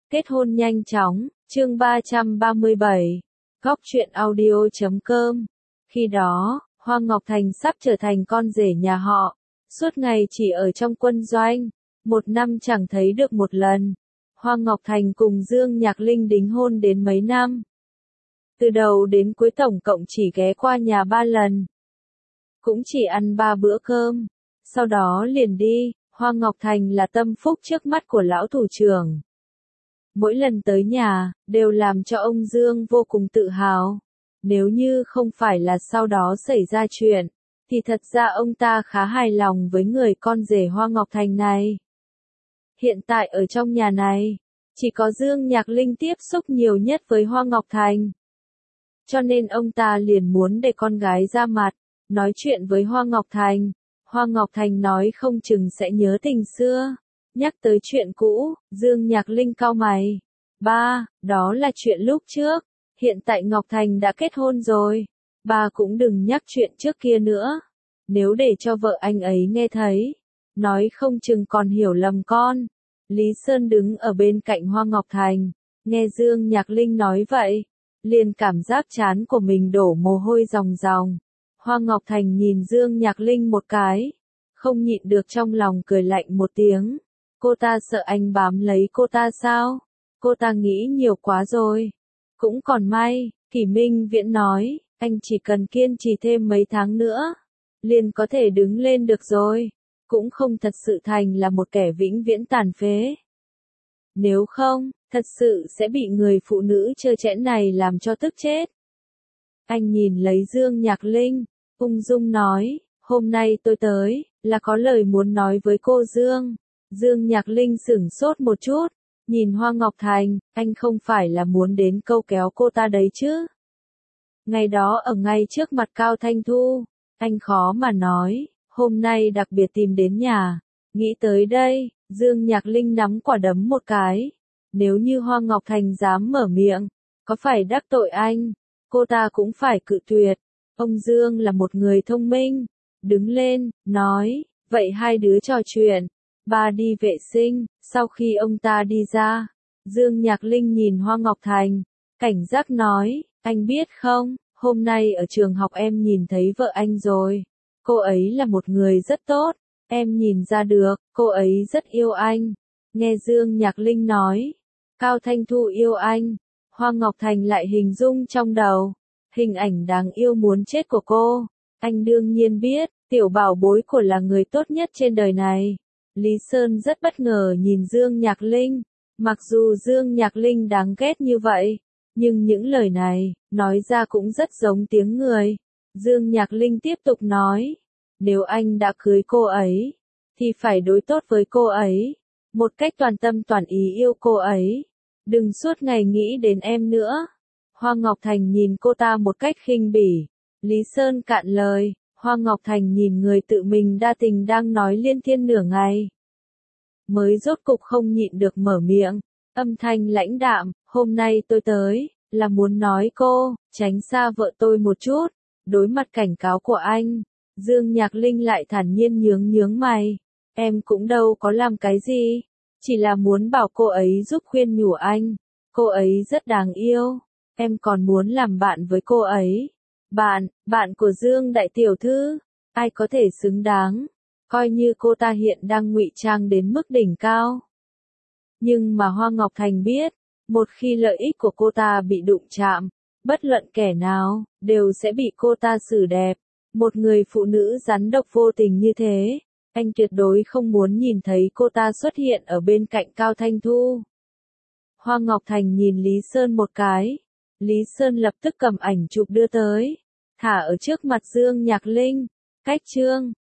Kết hôn nhanh chóng, chương 337, góc truyện audio.com. Khi đó, Hoa Ngọc Thành sắp trở thành con rể nhà họ, suốt ngày chỉ ở trong quân doanh, một năm chẳng thấy được một lần. Hoa Ngọc Thành cùng Dương Nhạc Linh đính hôn đến mấy năm. Từ đầu đến cuối tổng cộng chỉ ghé qua nhà 3 lần. Cũng chỉ ăn 3 bữa cơm, sau đó liền đi. Hoa Ngọc Thành là tâm phúc trước mắt của lão thủ trưởng. Mỗi lần tới nhà, đều làm cho ông Dương vô cùng tự hào. Nếu như không phải là sau đó xảy ra chuyện, thì thật ra ông ta khá hài lòng với người con rể Hoa Ngọc Thành này. Hiện tại ở trong nhà này, chỉ có Dương Nhạc Linh tiếp xúc nhiều nhất với Hoa Ngọc Thành. Cho nên ông ta liền muốn để con gái ra mặt, nói chuyện với Hoa Ngọc Thành. Hoa Ngọc Thành nói không chừng sẽ nhớ tình xưa. Nhắc tới chuyện cũ, Dương Nhạc Linh cau mày. Ba, đó là chuyện lúc trước. Hiện tại Ngọc Thành đã kết hôn rồi. Ba cũng đừng nhắc chuyện trước kia nữa. Nếu để cho vợ anh ấy nghe thấy, nói không chừng còn hiểu lầm con. Lý Sơn đứng ở bên cạnh Hoa Ngọc Thành, nghe Dương Nhạc Linh nói vậy, liền cảm giác trán của mình đổ mồ hôi ròng ròng. Hoa Ngọc Thành nhìn Dương Nhạc Linh một cái, không nhịn được trong lòng cười lạnh một tiếng. Cô ta sợ anh bám lấy cô ta sao? Cô ta nghĩ nhiều quá rồi. Cũng còn may, Kỷ Minh Viễn nói, anh chỉ cần kiên trì thêm mấy tháng nữa, liền có thể đứng lên được rồi. Cũng không thật sự thành là một kẻ vĩnh viễn tàn phế. Nếu không, thật sự sẽ bị người phụ nữ trơ trẽn này làm cho tức chết. Anh nhìn lấy Dương Nhạc Linh, ung dung nói, hôm nay tôi tới, là có lời muốn nói với cô Dương. Dương Nhạc Linh sửng sốt một chút, nhìn Hoa Ngọc Thành, anh không phải là muốn đến câu kéo cô ta đấy chứ. Ngày đó ở ngay trước mặt Cao Thanh Thu, anh khó mà nói, hôm nay đặc biệt tìm đến nhà. Nghĩ tới đây, Dương Nhạc Linh nắm quả đấm một cái. Nếu như Hoa Ngọc Thành dám mở miệng, có phải đắc tội anh, cô ta cũng phải cự tuyệt. Ông Dương là một người thông minh, đứng lên, nói, vậy hai đứa trò chuyện. Ba đi vệ sinh. Sau khi ông ta đi ra, Dương Nhạc Linh nhìn Hoa Ngọc Thành, cảnh giác nói, anh biết không, hôm nay ở trường học em nhìn thấy vợ anh rồi. Cô ấy là một người rất tốt, em nhìn ra được, cô ấy rất yêu anh. Nghe Dương Nhạc Linh nói, Cao Thanh Thu yêu anh, Hoa Ngọc Thành lại hình dung trong đầu, hình ảnh đáng yêu muốn chết của cô. Anh đương nhiên biết, tiểu bảo bối của là người tốt nhất trên đời này. Lý Sơn rất bất ngờ nhìn Dương Nhạc Linh, mặc dù Dương Nhạc Linh đáng ghét như vậy, nhưng những lời này, nói ra cũng rất giống tiếng người. Dương Nhạc Linh tiếp tục nói, nếu anh đã cưới cô ấy, thì phải đối tốt với cô ấy, một cách toàn tâm toàn ý yêu cô ấy, đừng suốt ngày nghĩ đến em nữa. Hoa Ngọc Thành nhìn cô ta một cách khinh bỉ, Lý Sơn cạn lời. Hoa Ngọc Thành nhìn người tự mình đa tình đang nói liên thiên nửa ngày, mới rốt cục không nhịn được mở miệng, âm thanh lãnh đạm, hôm nay tôi tới, là muốn nói cô, tránh xa vợ tôi một chút. Đối mặt cảnh cáo của anh, Dương Nhạc Linh lại thản nhiên nhướng mày, em cũng đâu có làm cái gì, chỉ là muốn bảo cô ấy giúp khuyên nhủ anh, cô ấy rất đáng yêu, em còn muốn làm bạn với cô ấy. Bạn của Dương đại tiểu thư, ai có thể xứng đáng, coi như cô ta hiện đang ngụy trang đến mức đỉnh cao. Nhưng mà Hoa Ngọc Thành biết, một khi lợi ích của cô ta bị đụng chạm, bất luận kẻ nào, đều sẽ bị cô ta xử đẹp. Một người phụ nữ rắn độc vô tình như thế, anh tuyệt đối không muốn nhìn thấy cô ta xuất hiện ở bên cạnh Cao Thanh Thu. Hoa Ngọc Thành nhìn Lý Sơn một cái. Lý Sơn lập tức cầm ảnh chụp đưa tới, thả ở trước mặt Dương Nhạc Linh. Cách chương